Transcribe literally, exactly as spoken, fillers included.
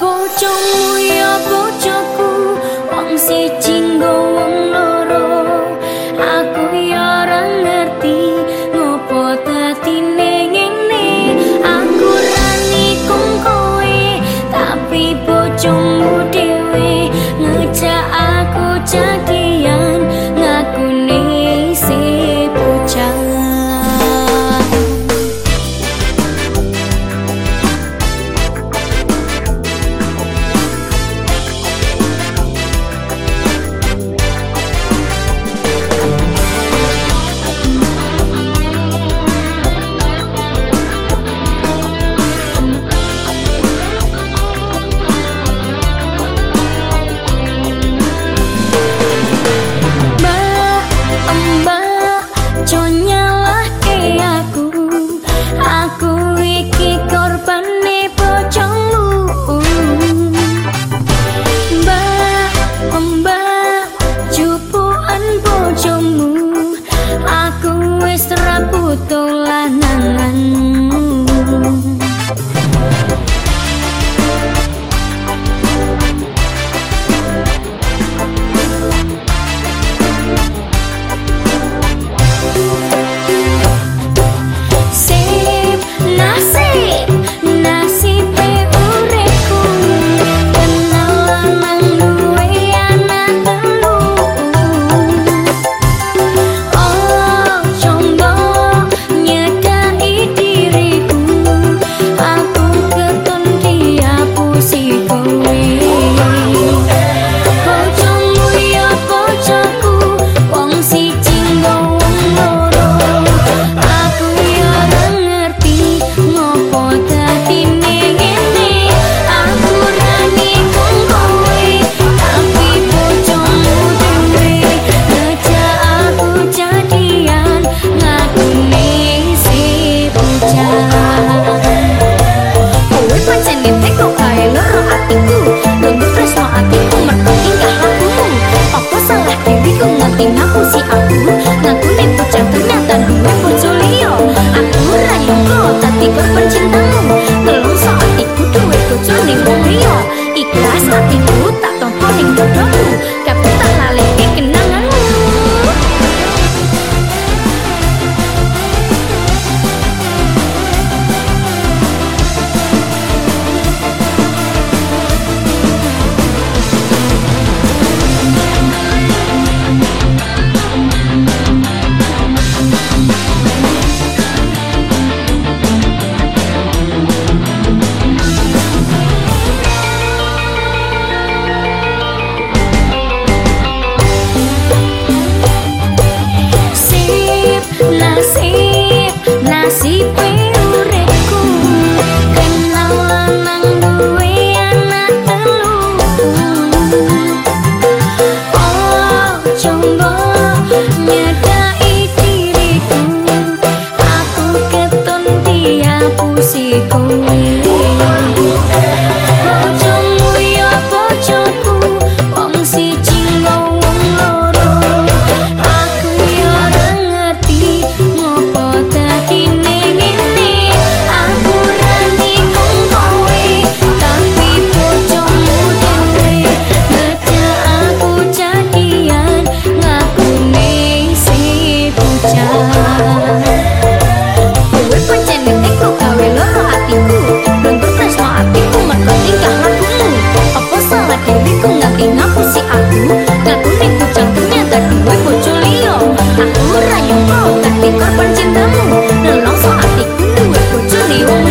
Bojomu ya bojoku, wong siji nggo wong loro. Aku ya ora ngerti ngopo dadine ngene. Aku rani kong kowe, tapi bojomu dhewe ngejak aku jadian, ngakune isih bocah. Ikhlas hatiku tak tompo ning dodomu, kabeh tak laleke kenanganmu. Nasib, nasib uripku, kenal lanang duwe anak telu. Oh, coba nyedaki diriku, aku keton diapusi kowe. Bojomu ya bojoku, wong siji nggo wong loro. Aku ya ora ngerti ngopo dadine ngene. Aku rani kong kowe, tapi bojomu dhewe ngejak aku jadian, ngakune isih bocah. Kowe pancen teko gawe loro hatiku, blontor tresno atiku mergo tingkah lakumu. Apa salah diriku nganti ngapusi aku, ngakune bocah ternyata duwe bojo liya. Aku ora nyangka dadi korban cintamu, nelongso atiku duwe bojo liya.